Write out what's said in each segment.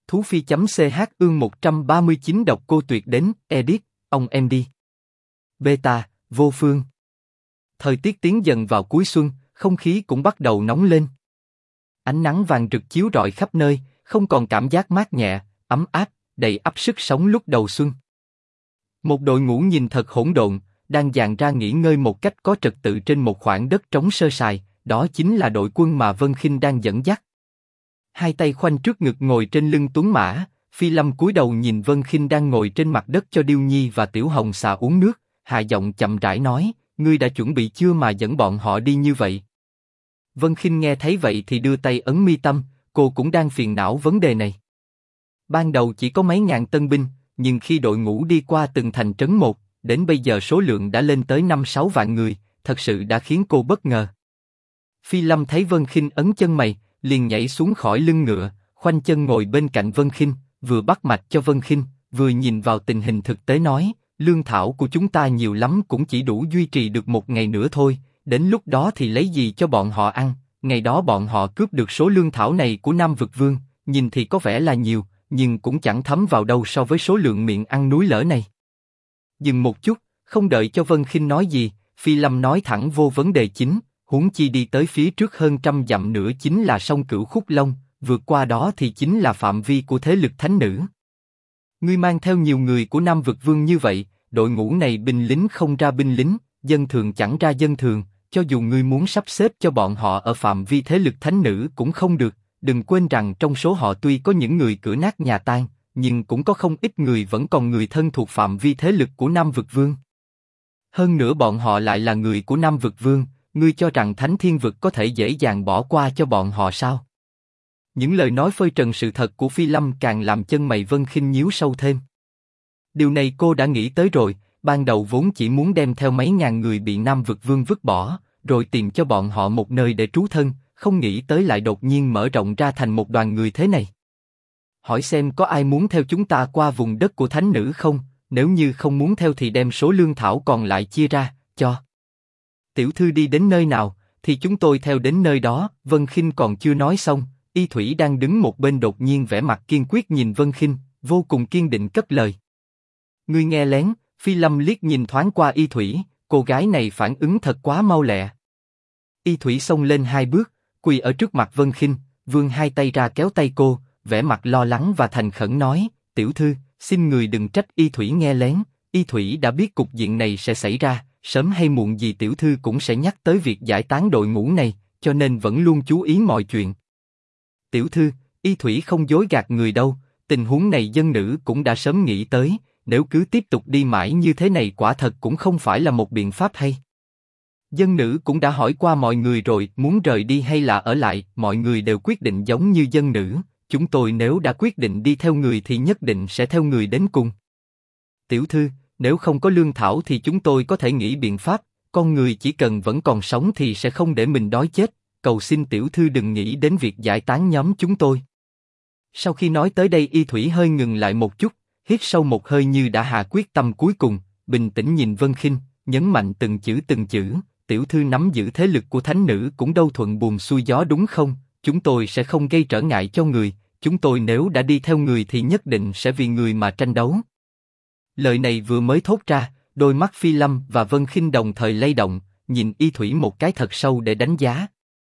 Thú Phi.ch ương 139 độc cô tuyệt đến, edit, ông em đi. Beta, vô phương. Thời tiết tiến dần vào cuối xuân, không khí cũng bắt đầu nóng lên. Ánh nắng vàng rực chiếu rọi khắp nơi, không còn cảm giác mát nhẹ, ấm áp, đầy ắp sức sống lúc đầu xuân. Một đội ngũ nhìn thật hỗn độn, đang dàn ra nghỉ ngơi một cách có trật tự trên một khoảng đất trống sơ sài, đó chính là đội quân mà Vân Khinh đang dẫn dắt. Hai tay khoanh trước ngực ngồi trên lưng tuấn mã, Phi Lâm cúi đầu nhìn Vân Khinh đang ngồi trên mặt đất cho Điêu Nhi và Tiểu Hồng Xà uống nước, hạ giọng chậm rãi nói, ngươi đã chuẩn bị chưa mà dẫn bọn họ đi như vậy? Vân Khinh nghe thấy vậy thì đưa tay ấn mi tâm, cô cũng đang phiền não vấn đề này. Ban đầu chỉ có mấy ngàn tân binh, nhưng khi đội ngũ đi qua từng thành trấn một, đến bây giờ số lượng đã lên tới 5-6 vạn người, thật sự đã khiến cô bất ngờ. Phi Lâm thấy Vân Khinh ấn chân mày, liền nhảy xuống khỏi lưng ngựa, khoanh chân ngồi bên cạnh Vân Khinh, vừa bắt mạch cho Vân Khinh, vừa nhìn vào tình hình thực tế nói, lương thảo của chúng ta nhiều lắm cũng chỉ đủ duy trì được một ngày nữa thôi, đến lúc đó thì lấy gì cho bọn họ ăn, ngày đó bọn họ cướp được số lương thảo này của Nam Vực Vương, nhìn thì có vẻ là nhiều, nhưng cũng chẳng thấm vào đâu so với số lượng miệng ăn núi lở này. Dừng một chút, không đợi cho Vân Khinh nói gì, Phi Lâm nói thẳng vô vấn đề chính, huống chi đi tới phía trước hơn 100 dặm nữa chính là sông Cửu Khúc Long, vượt qua đó thì chính là phạm vi của thế lực thánh nữ. Ngươi mang theo nhiều người của Nam Vực Vương như vậy, đội ngũ này binh lính không ra binh lính, dân thường chẳng ra dân thường, cho dù ngươi muốn sắp xếp cho bọn họ ở phạm vi thế lực thánh nữ cũng không được. Đừng quên rằng trong số họ tuy có những người cửa nát nhà tan, nhưng cũng có không ít người vẫn còn người thân thuộc phạm vi thế lực của Nam Vực Vương. Hơn nữa bọn họ lại là người của Nam Vực Vương, ngươi cho rằng Thánh Thiên Vực có thể dễ dàng bỏ qua cho bọn họ sao? Những lời nói phơi trần sự thật của Phi Lâm càng làm chân mày Vân Khinh nhíu sâu thêm. Điều này cô đã nghĩ tới rồi, ban đầu vốn chỉ muốn đem theo mấy ngàn người bị Nam Vực Vương vứt bỏ, rồi tìm cho bọn họ một nơi để trú thân. Không nghĩ tới lại đột nhiên mở rộng ra thành một đoàn người thế này. Hỏi xem có ai muốn theo chúng ta qua vùng đất của thánh nữ không? Nếu như không muốn theo thì đem số lương thảo còn lại chia ra, cho. Tiểu thư đi đến nơi nào, thì chúng tôi theo đến nơi đó. Vân Khinh còn chưa nói xong, Y Thủy đang đứng một bên đột nhiên vẻ mặt kiên quyết nhìn Vân Khinh, vô cùng kiên định cất lời. Ngươi nghe lén, Phi Lâm liếc nhìn thoáng qua Y Thủy, cô gái này phản ứng thật quá mau lẹ. Y Thủy xông lên 2 bước, quỳ ở trước mặt Vân Khinh, vươn 2 tay ra kéo tay cô, vẻ mặt lo lắng và thành khẩn nói, tiểu thư, xin người đừng trách Y Thủy nghe lén, Y Thủy đã biết cục diện này sẽ xảy ra, sớm hay muộn gì tiểu thư cũng sẽ nhắc tới việc giải tán đội ngũ này, cho nên vẫn luôn chú ý mọi chuyện. Tiểu thư, Y Thủy không dối gạt người đâu, tình huống này dân nữ cũng đã sớm nghĩ tới, nếu cứ tiếp tục đi mãi như thế này quả thật cũng không phải là một biện pháp hay. Dân nữ cũng đã hỏi qua mọi người rồi, muốn rời đi hay là ở lại, mọi người đều quyết định giống như dân nữ, chúng tôi nếu đã quyết định đi theo người thì nhất định sẽ theo người đến cùng. Tiểu thư, nếu không có lương thảo thì chúng tôi có thể nghĩ biện pháp, con người chỉ cần vẫn còn sống thì sẽ không để mình đói chết, cầu xin tiểu thư đừng nghĩ đến việc giải tán nhóm chúng tôi. Sau khi nói tới đây Y Thủy hơi ngừng lại một chút, hít sâu một hơi như đã hạ quyết tâm cuối cùng, bình tĩnh nhìn Vân Khinh, nhấn mạnh từng chữ. Tiểu thư nắm giữ thế lực của thánh nữ cũng đâu thuận buồm xuôi gió đúng không? Chúng tôi sẽ không gây trở ngại cho người, chúng tôi nếu đã đi theo người thì nhất định sẽ vì người mà tranh đấu. Lời này vừa mới thốt ra, đôi mắt Phi Lâm và Vân Khinh đồng thời lay động, nhìn Y Thủy một cái thật sâu để đánh giá.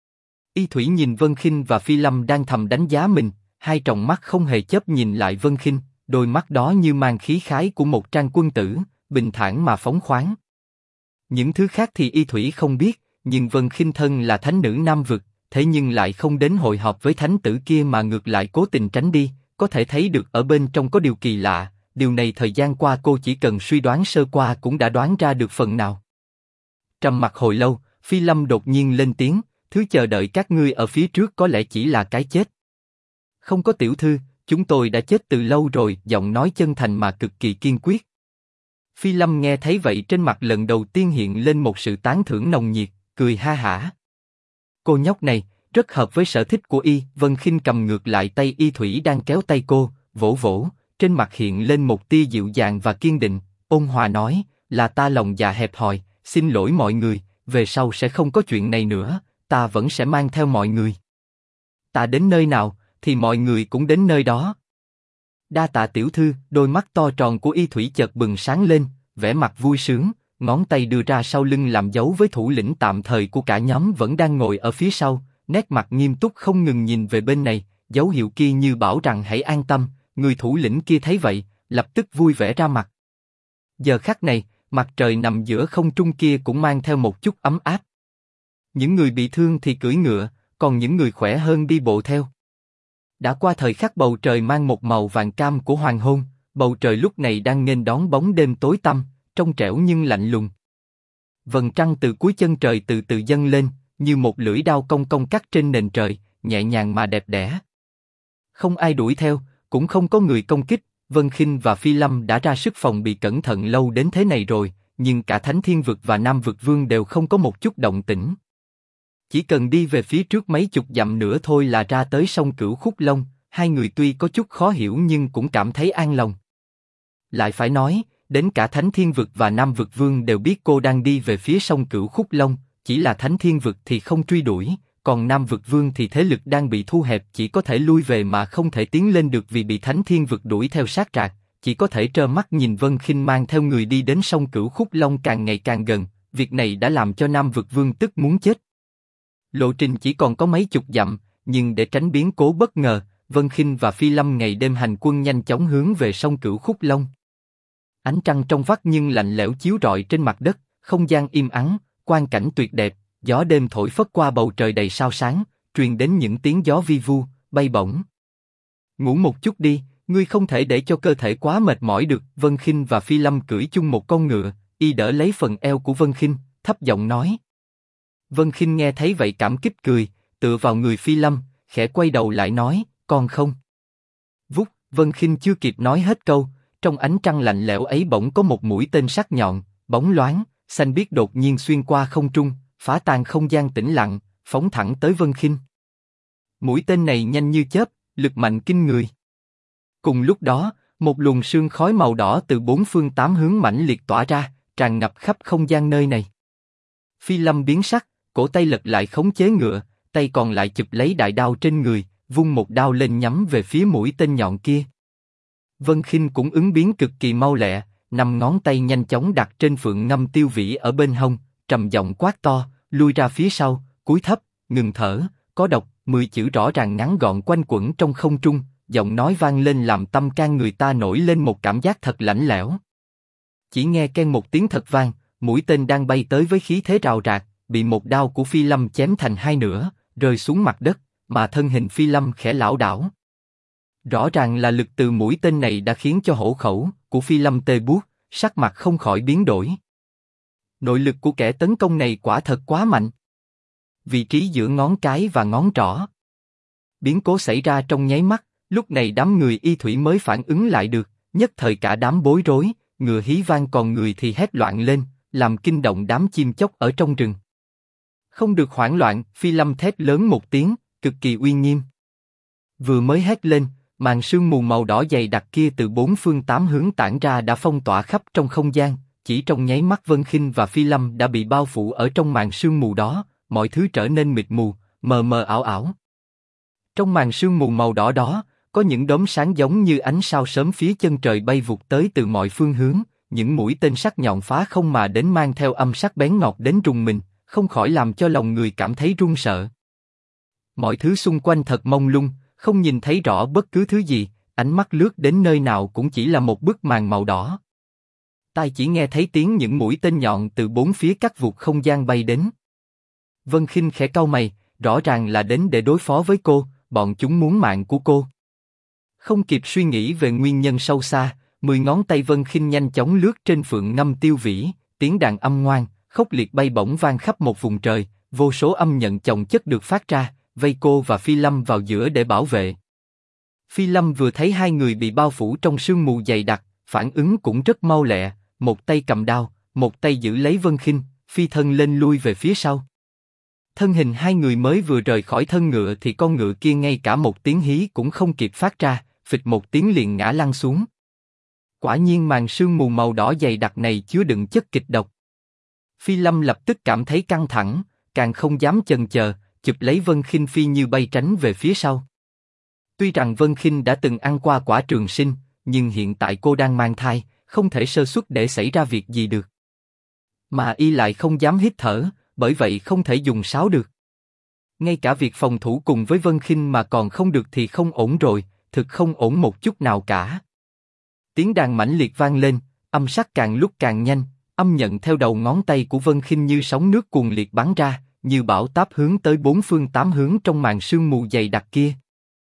Y Thủy nhìn Vân Khinh và Phi Lâm đang thầm đánh giá mình, hai tròng mắt không hề chớp nhìn lại Vân Khinh, đôi mắt đó như mang khí khái của một trang quân tử, bình thản mà phóng khoáng. Những thứ khác thì Y Thủy không biết, nhưng Vân Khinh thân là thánh nữ Nam Vực, thế nhưng lại không đến hội họp với thánh tử kia mà ngược lại cố tình tránh đi, có thể thấy được ở bên trong có điều kỳ lạ, điều này thời gian qua cô chỉ cần suy đoán sơ qua cũng đã đoán ra được phần nào. Trầm mặc hồi lâu, Phi Lâm đột nhiên lên tiếng, thứ chờ đợi các ngươi ở phía trước có lẽ chỉ là cái chết. Không có tiểu thư, chúng tôi đã chết từ lâu rồi, giọng nói chân thành mà cực kỳ kiên quyết. Phi Lâm nghe thấy vậy trên mặt lần đầu tiên hiện lên một sự tán thưởng nồng nhiệt, cười ha hả. Cô nhóc này, rất hợp với sở thích của y. Vân Khinh cầm ngược lại tay Y Thủy đang kéo tay cô, vỗ vỗ, trên mặt hiện lên một tia dịu dàng và kiên định, ôn hòa nói, là ta lòng dạ hẹp hòi, xin lỗi mọi người, về sau sẽ không có chuyện này nữa, ta vẫn sẽ mang theo mọi người. Ta đến nơi nào, thì mọi người cũng đến nơi đó. Đa tạ tiểu thư. Đôi mắt to tròn của Y Thủy chợt bừng sáng lên, vẻ mặt vui sướng, ngón tay đưa ra sau lưng làm dấu với thủ lĩnh tạm thời của cả nhóm vẫn đang ngồi ở phía sau, nét mặt nghiêm túc không ngừng nhìn về bên này, dấu hiệu kia như bảo rằng hãy an tâm. Người thủ lĩnh kia thấy vậy, lập tức vui vẻ ra mặt. Giờ khắc này, mặt trời nằm giữa không trung kia cũng mang theo một chút ấm áp. Những người bị thương thì cưỡi ngựa, còn những người khỏe hơn đi bộ theo. Đã qua thời khắc bầu trời mang một màu vàng cam của hoàng hôn, bầu trời lúc này đang nghênh đón bóng đêm tối tăm, trong trẻo nhưng lạnh lùng. Vầng trăng từ cuối chân trời từ từ dâng lên, như một lưỡi đao cong cong cắt trên nền trời, nhẹ nhàng mà đẹp đẽ. Không ai đuổi theo, cũng không có người công kích. Vân Khinh và Phi Lâm đã ra sức phòng bị cẩn thận lâu đến thế này rồi, nhưng cả Thánh Thiên Vực và Nam Vực Vương đều không có một chút động tĩnh. Chỉ cần đi về phía trước mấy chục dặm nữa thôi là ra tới sông Cửu Khúc Long. Hai người tuy có chút khó hiểu nhưng cũng cảm thấy an lòng. Lại phải nói, đến cả Thánh Thiên Vực và Nam Vực Vương đều biết cô đang đi về phía sông Cửu Khúc Long, chỉ là Thánh Thiên Vực thì không truy đuổi, còn Nam Vực Vương thì thế lực đang bị thu hẹp, chỉ có thể lui về mà không thể tiến lên được vì bị Thánh Thiên Vực đuổi theo sát rạc, chỉ có thể trơ mắt nhìn Vân Khinh mang theo người đi đến sông Cửu Khúc Long càng ngày càng gần. Việc này đã làm cho Nam Vực Vương tức muốn chết. Lộ trình chỉ còn có mấy chục dặm, nhưng để tránh biến cố bất ngờ, Vân Khinh và Phi Lâm ngày đêm hành quân nhanh chóng hướng về sông Cửu Khúc Long. Ánh trăng trong vắt nhưng lạnh lẽo chiếu rọi trên mặt đất, không gian im ắng, quang cảnh tuyệt đẹp, gió đêm thổi phất qua bầu trời đầy sao sáng, truyền đến những tiếng gió vi vu, bay bổng. Ngủ một chút đi, ngươi không thể để cho cơ thể quá mệt mỏi được. Vân Khinh và Phi Lâm cưỡi chung một con ngựa, y đỡ lấy phần eo của Vân Khinh, thấp giọng nói. Vân Khinh nghe thấy vậy cảm kích cười, tựa vào người Phi Lâm, khẽ quay đầu lại nói, còn không. Vút, Vân Khinh chưa kịp nói hết câu, trong ánh trăng lạnh lẽo ấy bỗng có một mũi tên sắc nhọn, bóng loáng, xanh biếc đột nhiên xuyên qua không trung, phá tan không gian tĩnh lặng, phóng thẳng tới Vân Khinh. Mũi tên này nhanh như chớp, lực mạnh kinh người. Cùng lúc đó, một luồng sương khói màu đỏ từ bốn phương tám hướng mãnh liệt tỏa ra, tràn ngập khắp không gian nơi này. Phi Lâm biến sắc, cổ tay lật lại khống chế ngựa, tay còn lại chụp lấy đại đao trên người, vung một đao lên nhắm về phía mũi tên nhọn kia. Vân Khinh cũng ứng biến cực kỳ mau lẹ, 5 ngón tay nhanh chóng đặt trên phượng ngâm tiêu vĩ ở bên hông, trầm giọng quát to, lui ra phía sau, cúi thấp, ngừng thở, có độc, 10 chữ rõ ràng ngắn gọn quanh quẩn trong không trung, giọng nói vang lên làm tâm can người ta nổi lên một cảm giác thật lạnh lẽo. Chỉ nghe keng một tiếng thật vang, mũi tên đang bay tới với khí thế rào rạc, bị một đao của Phi Lâm chém thành hai nửa, rơi xuống mặt đất, mà thân hình Phi Lâm khẽ lảo đảo. Rõ ràng là lực từ mũi tên này đã khiến cho hổ khẩu của Phi Lâm tê buốt, sắc mặt không khỏi biến đổi. Nội lực của kẻ tấn công này quả thật quá mạnh. Vị trí giữa ngón cái và ngón trỏ. Biến cố xảy ra trong nháy mắt, lúc này đám người Y Thủy mới phản ứng lại được, nhất thời cả đám bối rối, ngựa hí vang còn người thì hét loạn lên, làm kinh động đám chim chóc ở trong rừng. Không được hoảng loạn, Phi Lâm thét lớn một tiếng, cực kỳ uy nghiêm. Vừa mới hét lên, màn sương mù màu đỏ dày đặc kia từ bốn phương tám hướng tản ra đã phong tỏa khắp trong không gian, chỉ trong nháy mắt Vân Khinh và Phi Lâm đã bị bao phủ ở trong màn sương mù đó, mọi thứ trở nên mịt mù, mờ mờ ảo ảo. Trong màn sương mù màu đỏ đó, có những đốm sáng giống như ánh sao sớm phía chân trời bay vụt tới từ mọi phương hướng, những mũi tên sắc nhọn phá không mà đến mang theo âm sắc bén ngọt đến rùng mình, không khỏi làm cho lòng người cảm thấy run sợ. Mọi thứ xung quanh thật mông lung, không nhìn thấy rõ bất cứ thứ gì, ánh mắt lướt đến nơi nào cũng chỉ là một bức màn màu đỏ. Tai chỉ nghe thấy tiếng những mũi tên nhọn từ bốn phía cắt vụt không gian bay đến. Vân Khinh khẽ cau mày, rõ ràng là đến để đối phó với cô, bọn chúng muốn mạng của cô. Không kịp suy nghĩ về nguyên nhân sâu xa, 10 ngón tay Vân Khinh nhanh chóng lướt trên phượng ngâm tiêu vĩ, tiếng đàn âm ngoan, khốc liệt bay bổng vang khắp một vùng trời, vô số âm nhận chồng chất được phát ra, vây cô và Phi Lâm vào giữa để bảo vệ. Phi Lâm vừa thấy hai người bị bao phủ trong sương mù dày đặc, phản ứng cũng rất mau lẹ, một tay cầm đao, một tay giữ lấy Vân Khinh, phi thân lên lui về phía sau. Thân hình hai người mới vừa rời khỏi thân ngựa thì con ngựa kia ngay cả một tiếng hí cũng không kịp phát ra, phịch một tiếng liền ngã lăn xuống. Quả nhiên màn sương mù màu đỏ dày đặc này chứa đựng chất kịch độc. Phi Lâm lập tức cảm thấy căng thẳng, càng không dám chần chờ, chụp lấy Vân Khinh phi như bay tránh về phía sau. Tuy rằng Vân Khinh đã từng ăn qua quả trường sinh, nhưng hiện tại cô đang mang thai, không thể sơ suất để xảy ra việc gì được. Mà y lại không dám hít thở, bởi vậy không thể dùng sáo được. Ngay cả việc phòng thủ cùng với Vân Khinh mà còn không được thì không ổn rồi, thực không ổn một chút nào cả. Tiếng đàn mãnh liệt vang lên, âm sắc càng lúc càng nhanh, âm nhận theo đầu ngón tay của Vân Khinh như sóng nước cuồn liệt bắn ra, như bão táp hướng tới bốn phương tám hướng trong màn sương mù dày đặc kia.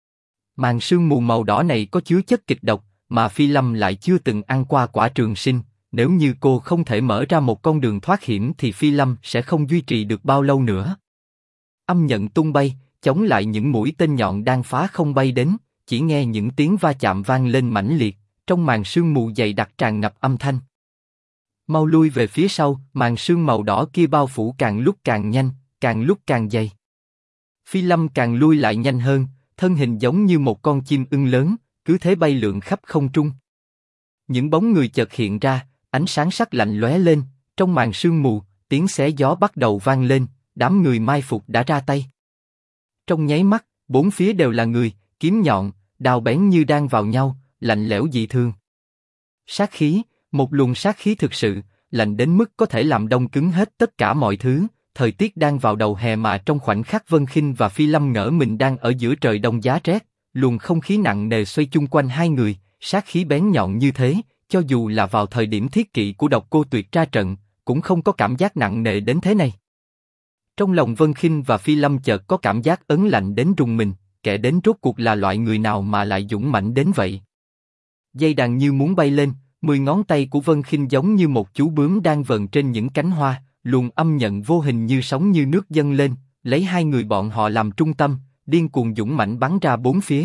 Màn sương mù màu đỏ này có chứa chất kịch độc, mà Phi Lâm lại chưa từng ăn qua quả trường sinh. Nếu như cô không thể mở ra một con đường thoát hiểm thì Phi Lâm sẽ không duy trì được bao lâu nữa. Âm nhận tung bay, chống lại những mũi tên nhọn đang phá không bay đến, chỉ nghe những tiếng va chạm vang lên mãnh liệt, trong màn sương mù dày đặc tràn ngập âm thanh. Mau lui về phía sau, màn sương màu đỏ kia bao phủ càng lúc càng nhanh, càng lúc càng dày. Phi Lâm càng lui lại nhanh hơn, thân hình giống như một con chim ưng lớn, cứ thế bay lượn khắp không trung. Những bóng người chợt hiện ra, ánh sáng sắc lạnh lóe lên, trong màn sương mù, tiếng xé gió bắt đầu vang lên, đám người mai phục đã ra tay. Trong nháy mắt, bốn phía đều là người, kiếm nhọn, đao bén như đang vào nhau, lạnh lẽo dị thường. Sát khí, một luồng sát khí thực sự, lạnh đến mức có thể làm đông cứng hết tất cả mọi thứ. Thời tiết đang vào đầu hè mà trong khoảnh khắc Vân Khinh và Phi Lâm ngỡ mình đang ở giữa trời đông giá rét, luồng không khí nặng nề xoay chung quanh hai người, sát khí bén nhọn như thế, cho dù là vào thời điểm thiết kỵ của Độc Cô Tuyệt ra trận, cũng không có cảm giác nặng nề đến thế này. Trong lòng Vân Khinh và Phi Lâm chợt có cảm giác ớn lạnh đến rùng mình, kẻ đến rốt cuộc là loại người nào mà lại dũng mãnh đến vậy? Dây đàn như muốn bay lên, 10 ngón tay của Vân Khinh giống như một chú bướm đang vờn trên những cánh hoa, luồng âm nhận vô hình như sóng như nước dâng lên, lấy hai người bọn họ làm trung tâm, điên cuồng dũng mãnh bắn ra bốn phía.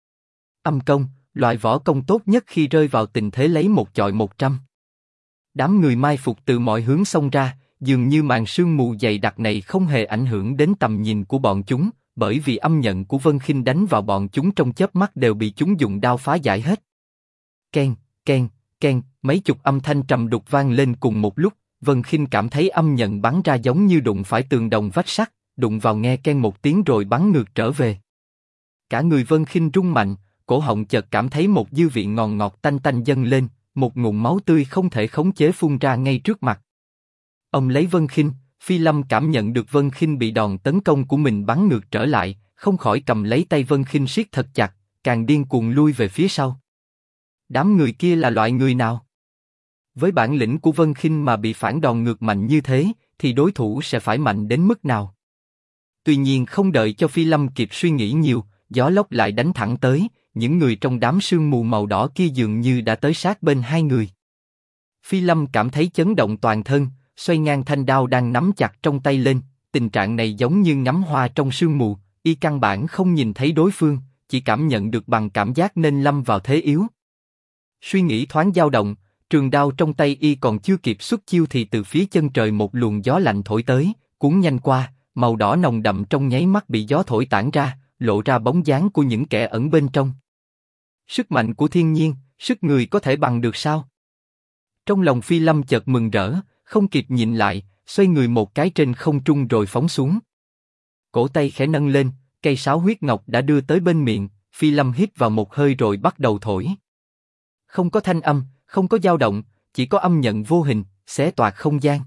Âm công, loại võ công tốt nhất khi rơi vào tình thế lấy một chọi 100. Đám người mai phục từ mọi hướng xông ra, dường như màn sương mù dày đặc này không hề ảnh hưởng đến tầm nhìn của bọn chúng, bởi vì âm nhận của Vân Khinh đánh vào bọn chúng trong chớp mắt đều bị chúng dùng đao phá giải hết. Ken, ken, ken, mấy chục âm thanh trầm đục vang lên cùng một lúc. Vân Khinh cảm thấy âm nhận bắn ra giống như đụng phải tường đồng vách sắt, đụng vào nghe ken một tiếng rồi bắn ngược trở về. Cả người Vân Khinh rung mạnh, cổ họng chợt cảm thấy một dư vị ngọt ngọt tanh tanh dâng lên, một ngụm máu tươi không thể khống chế phun ra ngay trước mặt. Ông lấy Vân Khinh, Phi Lâm cảm nhận được Vân Khinh bị đòn tấn công của mình bắn ngược trở lại, không khỏi cầm lấy tay Vân Khinh siết thật chặt, càng điên cuồng lui về phía sau. Đám người kia là loại người nào? Với bản lĩnh của Vân Khinh mà bị phản đòn ngược mạnh như thế, thì đối thủ sẽ phải mạnh đến mức nào? Tuy nhiên không đợi cho Phi Lâm kịp suy nghĩ nhiều, gió lốc lại đánh thẳng tới, những người trong đám sương mù màu đỏ kia dường như đã tới sát bên hai người. Phi Lâm cảm thấy chấn động toàn thân, xoay ngang thanh đao đang nắm chặt trong tay lên, tình trạng này giống như ngắm hoa trong sương mù, y căn bản không nhìn thấy đối phương, chỉ cảm nhận được bằng cảm giác nên lâm vào thế yếu. Suy nghĩ thoáng dao động, trường đao trong tay y còn chưa kịp xuất chiêu thì từ phía chân trời một luồng gió lạnh thổi tới, cuốn nhanh qua, màu đỏ nồng đậm trong nháy mắt bị gió thổi tản ra, lộ ra bóng dáng của những kẻ ẩn bên trong. Sức mạnh của thiên nhiên, sức người có thể bằng được sao? Trong lòng Phi Lâm chợt mừng rỡ, không kịp nhìn lại, xoay người một cái trên không trung rồi phóng xuống. Cổ tay khẽ nâng lên, cây sáo huyết ngọc đã đưa tới bên miệng, Phi Lâm hít vào một hơi rồi bắt đầu thổi. Không có thanh âm, không có dao động, chỉ có âm nhận vô hình, xé toạc không gian.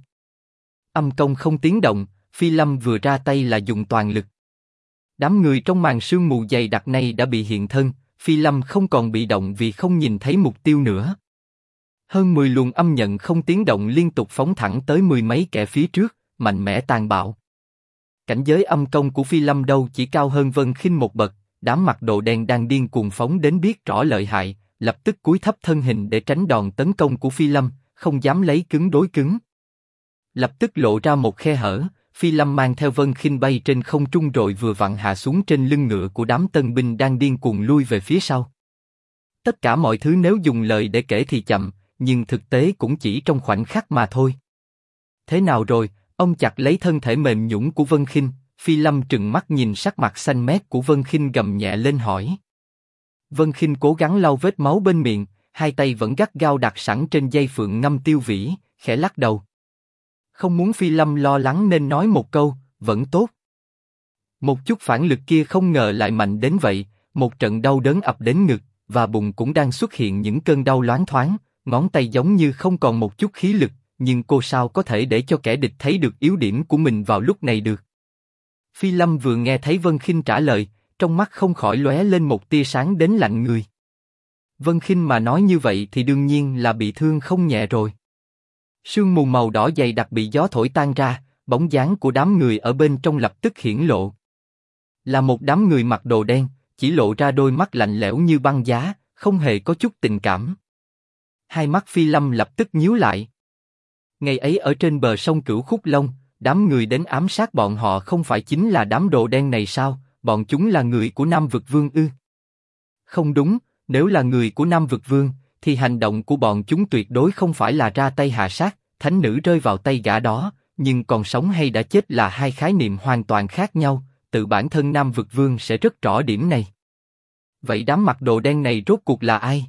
Âm công không tiếng động, Phi Lâm vừa ra tay là dùng toàn lực. Đám người trong màn sương mù dày đặc này đã bị hiện thân, Phi Lâm không còn bị động vì không nhìn thấy mục tiêu nữa. Hơn 10 luồng âm nhận không tiếng động liên tục phóng thẳng tới mười mấy kẻ phía trước, mạnh mẽ tàn bạo. Cảnh giới âm công của Phi Lâm đâu chỉ cao hơn Vân Khinh một bậc, đám mặc đồ đen đang điên cuồng phóng đến biết rõ lợi hại, lập tức cúi thấp thân hình để tránh đòn tấn công của Phi Lâm, không dám lấy cứng đối cứng. Lập tức lộ ra một khe hở, Phi Lâm mang theo Vân Khinh bay trên không trung rồi vừa vặn hạ xuống trên lưng ngựa của đám tân binh đang điên cuồng lui về phía sau. Tất cả mọi thứ nếu dùng lời để kể thì chậm, nhưng thực tế cũng chỉ trong khoảnh khắc mà thôi. Thế nào rồi? Ông chặt lấy thân thể mềm nhũn của Vân Khinh, Phi Lâm trừng mắt nhìn sắc mặt xanh mét của Vân Khinh gầm nhẹ lên hỏi. Vân Khinh cố gắng lau vết máu bên miệng, hai tay vẫn gắt gao đặt sẵn trên dây phượng ngâm tiêu vĩ, khẽ lắc đầu. Không muốn Phi Lâm lo lắng nên nói một câu, vẫn tốt. Một chút phản lực kia không ngờ lại mạnh đến vậy, một trận đau đớn ập đến ngực, và bụng cũng đang xuất hiện những cơn đau loáng thoáng, ngón tay giống như không còn một chút khí lực, nhưng cô sao có thể để cho kẻ địch thấy được yếu điểm của mình vào lúc này được. Phi Lâm vừa nghe thấy Vân Khinh trả lời, trong mắt không khỏi lóe lên một tia sáng đến lạnh người. Vân Khinh mà nói như vậy thì đương nhiên là bị thương không nhẹ rồi. Sương mù màu đỏ dày đặc bị gió thổi tan ra, bóng dáng của đám người ở bên trong lập tức hiển lộ. Là một đám người mặc đồ đen, chỉ lộ ra đôi mắt lạnh lẽo như băng giá, không hề có chút tình cảm. Hai mắt Phi Lâm lập tức nhíu lại. Ngày ấy ở trên bờ sông Cửu Khúc Long, đám người đến ám sát bọn họ không phải chính là đám đồ đen này sao? Bọn chúng là người của Nam Vực Vương ư? Không đúng, nếu là người của Nam Vực Vương, thì hành động của bọn chúng tuyệt đối không phải là ra tay hạ sát, thánh nữ rơi vào tay gã đó, nhưng còn sống hay đã chết là hai khái niệm hoàn toàn khác nhau, tự bản thân Nam Vực Vương sẽ rất rõ điểm này. Vậy đám mặc đồ đen này rốt cuộc là ai?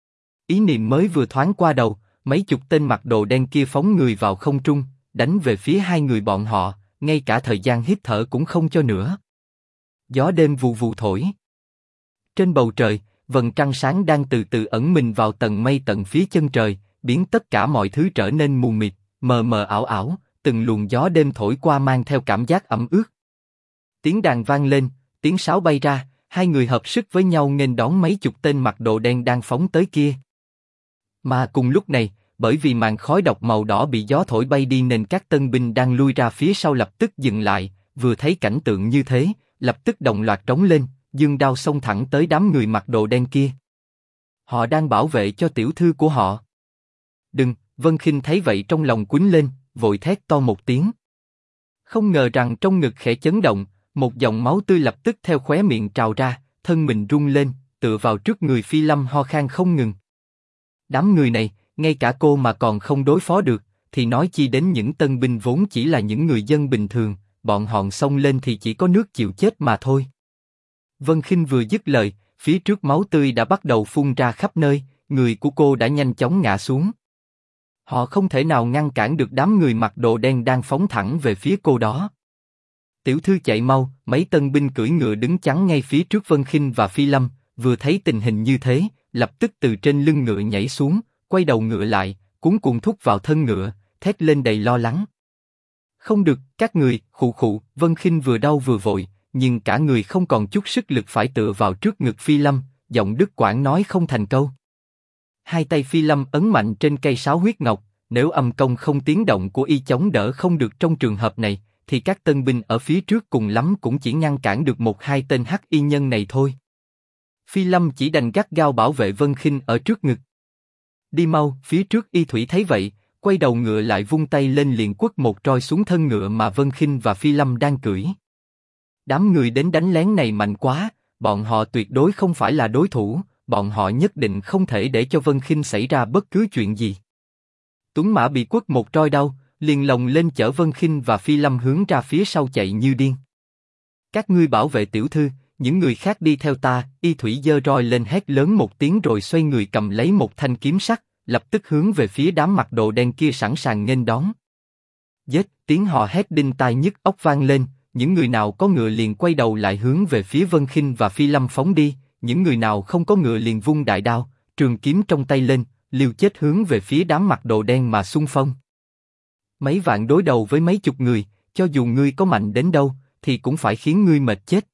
Ý niệm mới vừa thoáng qua đầu, mấy chục tên mặc đồ đen kia phóng người vào không trung, đánh về phía hai người bọn họ, ngay cả thời gian hít thở cũng không cho nữa. Gió đêm vù vù thổi. Trên bầu trời, vầng trăng sáng đang từ từ ẩn mình vào tầng mây tận phía chân trời, biến tất cả mọi thứ trở nên mù mịt, mờ mờ ảo ảo, từng luồng gió đêm thổi qua mang theo cảm giác ẩm ướt. Tiếng đàn vang lên, tiếng sáo bay ra, hai người hợp sức với nhau nghênh đón mấy chục tên mặc đồ đen đang phóng tới kia. Mà cùng lúc này, bởi vì màn khói độc màu đỏ bị gió thổi bay đi nên các tân binh đang lui ra phía sau lập tức dừng lại, vừa thấy cảnh tượng như thế, lập tức đồng loạt trống lên, giương đao xông thẳng tới đám người mặc đồ đen kia. Họ đang bảo vệ cho tiểu thư của họ. Đừng! Vân Khinh thấy vậy trong lòng quýnh lên, vội thét to một tiếng. Không ngờ rằng trong ngực khẽ chấn động, một dòng máu tươi lập tức theo khóe miệng trào ra, thân mình rung lên, tựa vào trước người Phi Lâm ho khan không ngừng. Đám người này, ngay cả cô mà còn không đối phó được, thì nói chi đến những tân binh vốn chỉ là những người dân bình thường, bọn họ xông lên thì chỉ có nước chịu chết mà thôi. Vân Khinh vừa dứt lời, phía trước máu tươi đã bắt đầu phun ra khắp nơi, người của cô đã nhanh chóng ngã xuống. Họ không thể nào ngăn cản được đám người mặc đồ đen đang phóng thẳng về phía cô đó. Tiểu thư chạy mau! Mấy tân binh cưỡi ngựa đứng chắn ngay phía trước Vân Khinh và Phi Lâm, vừa thấy tình hình như thế, lập tức từ trên lưng ngựa nhảy xuống, quay đầu ngựa lại, cuống cuồng thúc vào thân ngựa, thét lên đầy lo lắng. Không được, các người! Khụ khụ! Vân Khinh vừa đau vừa vội, nhưng cả người không còn chút sức lực phải tựa vào trước ngực Phi Lâm, giọng đứt quãng nói không thành câu. Hai tay Phi Lâm ấn mạnh trên cây sáo huyết ngọc, nếu âm công không tiếng động của y chống đỡ không được trong trường hợp này, thì các tân binh ở phía trước cùng lắm cũng chỉ ngăn cản được một hai tên hắc y nhân này thôi. Phi Lâm chỉ đành gắt gao bảo vệ Vân Khinh ở trước ngực. Đi mau! Phía trước y thủy thấy vậy, quay đầu ngựa lại vung tay lên liền quất một roi xuống thân ngựa mà Vân Khinh và Phi Lâm đang cưỡi. Đám người đến đánh lén này mạnh quá, bọn họ tuyệt đối không phải là đối thủ, bọn họ nhất định không thể để cho Vân Khinh xảy ra bất cứ chuyện gì. Tuấn mã bị quất một roi đau, liền lồng lên chở Vân Khinh và Phi Lâm hướng ra phía sau chạy như điên. Các ngươi bảo vệ tiểu thư, những người khác đi theo ta. Y thủy giơ roi lên hét lớn một tiếng rồi xoay người cầm lấy một thanh kiếm sắt, lập tức hướng về phía đám mặc đồ đen kia sẵn sàng nghênh đón. Giết! Tiếng họ hét đinh tai nhức óc vang lên, những người nào có ngựa liền quay đầu lại hướng về phía Vân Khinh và Phi Lâm phóng đi, những người nào không có ngựa liền vung đại đao, trường kiếm trong tay lên, liều chết hướng về phía đám mặc đồ đen mà xung phong. Mấy vạn đối đầu với mấy chục người, cho dù ngươi có mạnh đến đâu, thì cũng phải khiến ngươi mệt chết.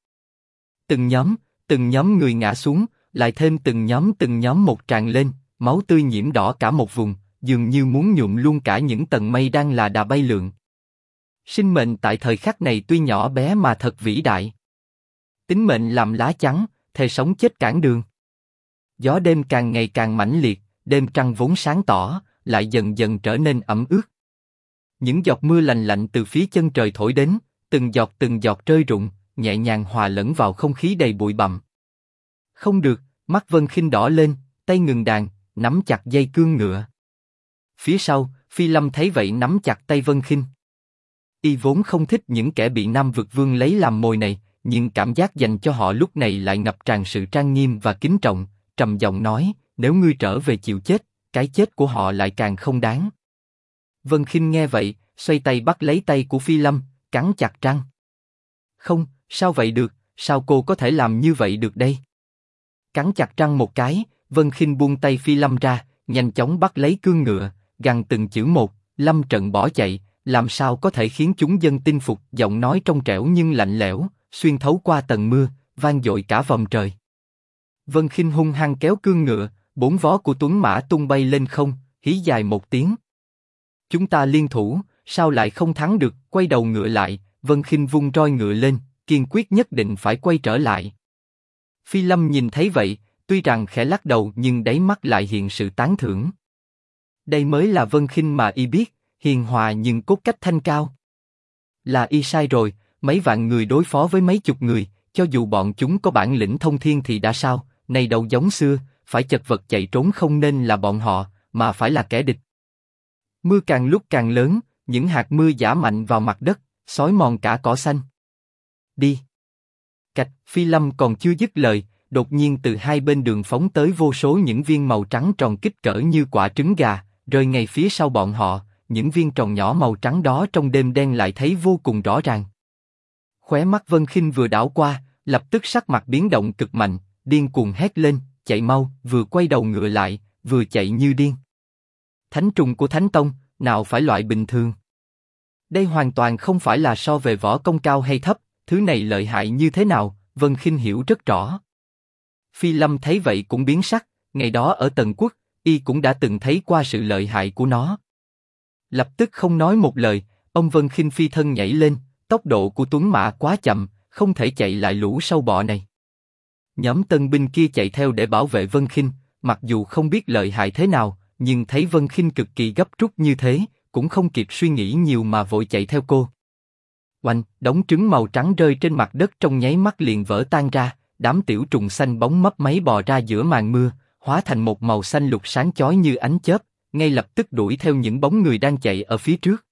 Từng nhóm người ngã xuống, lại thêm từng nhóm một tràn lên, máu tươi nhiễm đỏ cả một vùng, dường như muốn nhuộm luôn cả những tầng mây đang là đà bay lượn. Sinh mệnh tại thời khắc này tuy nhỏ bé mà thật vĩ đại. Tính mệnh làm lá chắn, thề sống chết cản đường. Gió đêm càng ngày càng mãnh liệt, đêm trăng vốn sáng tỏ, lại dần dần trở nên ẩm ướt. Những giọt mưa lành lạnh từ phía chân trời thổi đến, từng giọt rơi rụng, nhẹ nhàng hòa lẫn vào không khí đầy bụi bặm. Không được! Mắt Vân Khinh đỏ lên, tay ngừng đàn, nắm chặt dây cương ngựa. Phía sau, Phi Lâm thấy vậy nắm chặt tay Vân Khinh. Y vốn không thích những kẻ bị Nam Vực Vương lấy làm mồi này, nhưng cảm giác dành cho họ lúc này lại ngập tràn sự trang nghiêm và kính trọng, trầm giọng nói: nếu ngươi trở về chịu chết, cái chết của họ lại càng không đáng. Vân Khinh nghe vậy, xoay tay bắt lấy tay của Phi Lâm, cắn chặt răng. Không, sao vậy được? Sao cô có thể làm như vậy được đây? Cắn chặt răng một cái, Vân Khinh buông tay Phi Lâm ra, nhanh chóng bắt lấy cương ngựa, gằn từng chữ một, lâm trận bỏ chạy, làm sao có thể khiến chúng dân tin phục? Giọng nói trong trẻo nhưng lạnh lẽo, xuyên thấu qua tầng mưa, vang dội cả vòng trời. Vân Khinh hung hăng kéo cương ngựa, bốn vó của tuấn mã tung bay lên không, hí dài một tiếng. Chúng ta liên thủ, sao lại không thắng được? Quay đầu ngựa lại, Vân Khinh vung roi ngựa lên, kiên quyết nhất định phải quay trở lại. Phi Lâm nhìn thấy vậy, tuy rằng khẽ lắc đầu nhưng đáy mắt lại hiện sự tán thưởng. Đây mới là Vân Khinh mà y biết, hiền hòa nhưng cốt cách thanh cao. Là y sai rồi, mấy vạn người đối phó với mấy chục người, cho dù bọn chúng có bản lĩnh thông thiên thì đã sao? Này đâu giống xưa, phải chật vật chạy trốn không nên là bọn họ, mà phải là kẻ địch. Mưa càng lúc càng lớn, những hạt mưa giã mạnh vào mặt đất, xói mòn cả cỏ xanh. Đi. Cạch, Phi Lâm còn chưa dứt lời, đột nhiên từ hai bên đường phóng tới vô số những viên màu trắng tròn kích cỡ như quả trứng gà, rơi ngay phía sau bọn họ. Những viên tròn nhỏ màu trắng đó trong đêm đen lại thấy vô cùng rõ ràng. Khóe mắt Vân Khinh vừa đảo qua, lập tức sắc mặt biến động cực mạnh, điên cuồng hét lên, chạy mau! Vừa quay đầu ngựa lại, vừa chạy như điên. Thánh trùng của Thánh Tông, nào phải loại bình thường. Đây hoàn toàn không phải là so về võ công cao hay thấp, thứ này lợi hại như thế nào, Vân Khinh hiểu rất rõ. Phi Lâm thấy vậy cũng biến sắc, ngày đó ở Tần Quốc, y cũng đã từng thấy qua sự lợi hại của nó. Lập tức không nói một lời, ông Vân Khinh phi thân nhảy lên, tốc độ của tuấn mã quá chậm, không thể chạy lại lũ sâu bọ này. Nhóm tân binh kia chạy theo để bảo vệ Vân Khinh, mặc dù không biết lợi hại thế nào, nhưng thấy Vân Khinh cực kỳ gấp rút như thế, cũng không kịp suy nghĩ nhiều mà vội chạy theo cô. Oanh, đống trứng màu trắng rơi trên mặt đất trong nháy mắt liền vỡ tan ra, đám tiểu trùng xanh bóng mấp máy bò ra giữa màn mưa, hóa thành một màu xanh lục sáng chói như ánh chớp, ngay lập tức đuổi theo những bóng người đang chạy ở phía trước.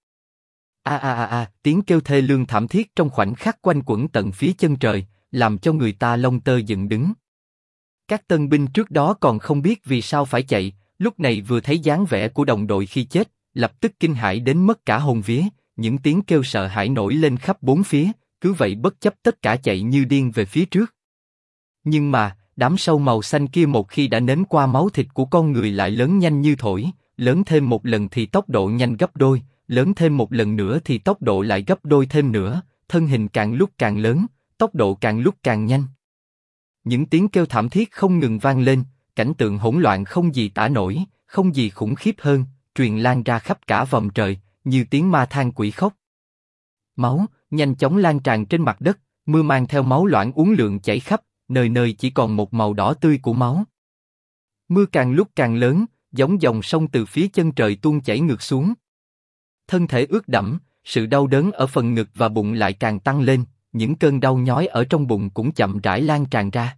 Tiếng kêu thê lương thảm thiết trong khoảnh khắc quanh quẩn tận phía chân trời, làm cho người ta lông tơ dựng đứng. Các tân binh trước đó còn không biết vì sao phải chạy, lúc này vừa thấy dáng vẻ của đồng đội khi chết, lập tức kinh hãi đến mất cả hồn vía, những tiếng kêu sợ hãi nổi lên khắp bốn phía, cứ vậy bất chấp tất cả chạy như điên về phía trước. Nhưng mà, đám sâu màu xanh kia một khi đã nếm qua máu thịt của con người lại lớn nhanh như thổi, lớn thêm một lần thì tốc độ nhanh gấp đôi, lớn thêm một lần nữa thì tốc độ lại gấp đôi thêm nữa, thân hình càng lúc càng lớn, tốc độ càng lúc càng nhanh. Những tiếng kêu thảm thiết không ngừng vang lên, cảnh tượng hỗn loạn không gì tả nổi, không gì khủng khiếp hơn, truyền lan ra khắp cả vòng trời, như tiếng ma than quỷ khóc. Máu nhanh chóng lan tràn trên mặt đất, mưa mang theo máu loãng uốn lượn chảy khắp, nơi nơi chỉ còn một màu đỏ tươi của máu. Mưa càng lúc càng lớn, giống dòng sông từ phía chân trời tuôn chảy ngược xuống. Thân thể ướt đẫm, sự đau đớn ở phần ngực và bụng lại càng tăng lên, những cơn đau nhói ở trong bụng cũng chậm rãi lan tràn ra.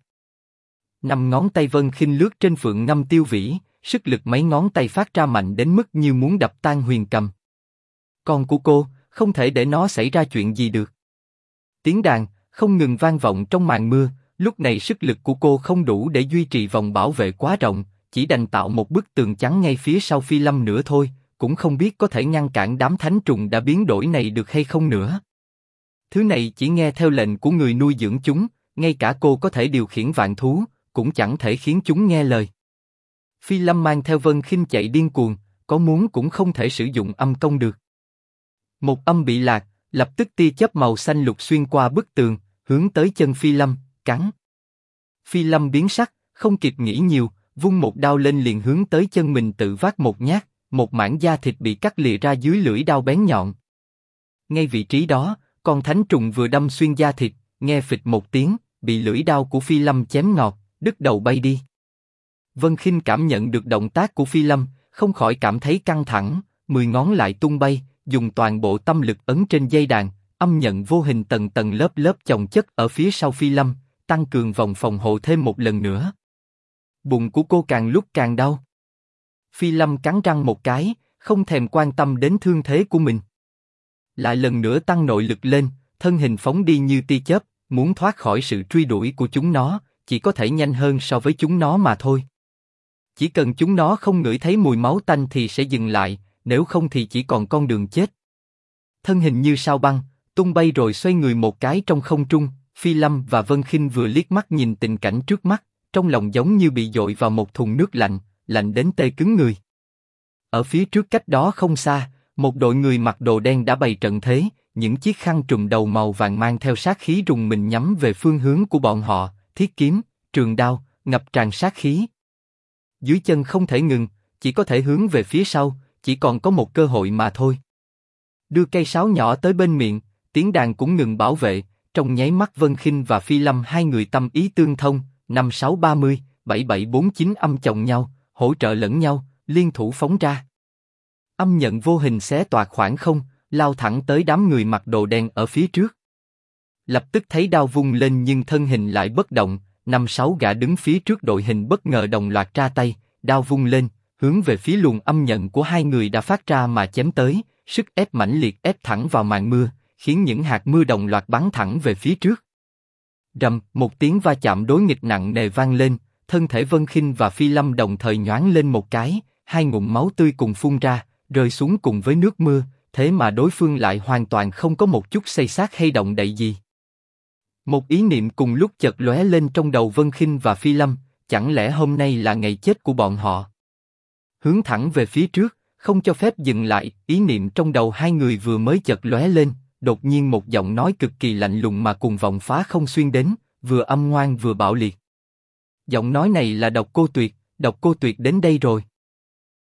Năm ngón tay Vân Khinh lướt trên phượng ngâm tiêu vĩ, sức lực mấy ngón tay phát ra mạnh đến mức như muốn đập tan huyền cầm. Con của cô, không thể để nó xảy ra chuyện gì được. Tiếng đàn không ngừng vang vọng trong màn mưa, lúc này sức lực của cô không đủ để duy trì vòng bảo vệ quá rộng, chỉ đành tạo một bức tường chắn ngay phía sau Phi Lâm nữa thôi, cũng không biết có thể ngăn cản đám thánh trùng đã biến đổi này được hay không nữa. Thứ này chỉ nghe theo lệnh của người nuôi dưỡng chúng, ngay cả cô có thể điều khiển vạn thú, cũng chẳng thể khiến chúng nghe lời. Phi Lâm mang theo Vân Khinh chạy điên cuồng, có muốn cũng không thể sử dụng âm công được. Một âm bị lạc, lập tức tia chớp màu xanh lục xuyên qua bức tường, hướng tới chân Phi Lâm, cắn. Phi Lâm biến sắc, không kịp nghĩ nhiều, vung một đao lên liền hướng tới chân mình tự vác một nhát, một mảng da thịt bị cắt lìa ra dưới lưỡi đao bén nhọn. Ngay vị trí đó, con thánh trùng vừa đâm xuyên da thịt, nghe phịch một tiếng, bị lưỡi đao của Phi Lâm chém ngọt, đứt đầu bay đi. Vân Khinh cảm nhận được động tác của Phi Lâm, không khỏi cảm thấy căng thẳng, 10 ngón lại tung bay, dùng toàn bộ tâm lực ấn trên dây đàn, âm nhận vô hình tầng tầng lớp lớp chồng chất ở phía sau Phi Lâm, tăng cường vòng phòng hộ thêm một lần nữa. Bụng của cô càng lúc càng đau. Phi Lâm cắn răng một cái, không thèm quan tâm đến thương thế của mình. Lại lần nữa tăng nội lực lên, thân hình phóng đi như tia chớp, muốn thoát khỏi sự truy đuổi của chúng nó, chỉ có thể nhanh hơn so với chúng nó mà thôi. Chỉ cần chúng nó không ngửi thấy mùi máu tanh thì sẽ dừng lại, nếu không thì chỉ còn con đường chết. Thân hình như sao băng, tung bay rồi xoay người một cái trong không trung, Phi Lâm và Vân Khinh vừa liếc mắt nhìn tình cảnh trước mắt, trong lòng giống như bị dội vào một thùng nước lạnh, lạnh đến tê cứng người. Ở phía trước cách đó không xa, một đội người mặc đồ đen đã bày trận thế, những chiếc khăn trùm đầu màu vàng mang theo sát khí rùng mình nhắm về phương hướng của bọn họ, thiết kiếm, trường đao, ngập tràn sát khí. Dưới chân không thể ngừng, chỉ có thể hướng về phía sau, chỉ còn có một cơ hội mà thôi. Đưa cây sáo nhỏ tới bên miệng, tiếng đàn cũng ngừng bảo vệ, trong nháy mắt Vân Khinh và Phi Lâm hai người tâm ý tương thông, 5-6-30, 7-7-4-9 âm chồng nhau, hỗ trợ lẫn nhau, liên thủ phóng ra. Âm nhận vô hình xé toạc khoảng không, lao thẳng tới đám người mặc đồ đen ở phía trước. Lập tức thấy đao vung lên nhưng thân hình lại bất động, 5-6 gã đứng phía trước đội hình bất ngờ đồng loạt ra tay, đao vung lên, hướng về phía luồng âm nhận của hai người đã phát ra mà chém tới, sức ép mãnh liệt ép thẳng vào màn mưa, khiến những hạt mưa đồng loạt bắn thẳng về phía trước. Rầm, một tiếng va chạm đối nghịch nặng nề vang lên, thân thể Vân Khinh và Phi Lâm đồng thời nhoáng lên một cái, hai ngụm máu tươi cùng phun ra, rơi xuống cùng với nước mưa, thế mà đối phương lại hoàn toàn không có một chút xây xát hay động đậy gì. Một ý niệm cùng lúc chợt lóe lên trong đầu Vân Khinh và Phi Lâm, chẳng lẽ hôm nay là ngày chết của bọn họ? Hướng thẳng về phía trước, không cho phép dừng lại, ý niệm trong đầu hai người vừa mới chợt lóe lên, đột nhiên một giọng nói cực kỳ lạnh lùng mà cuồng vọng phá không xuyên đến, vừa âm ngoan vừa bạo liệt. Giọng nói này là Độc Cô Tuyệt đến đây rồi.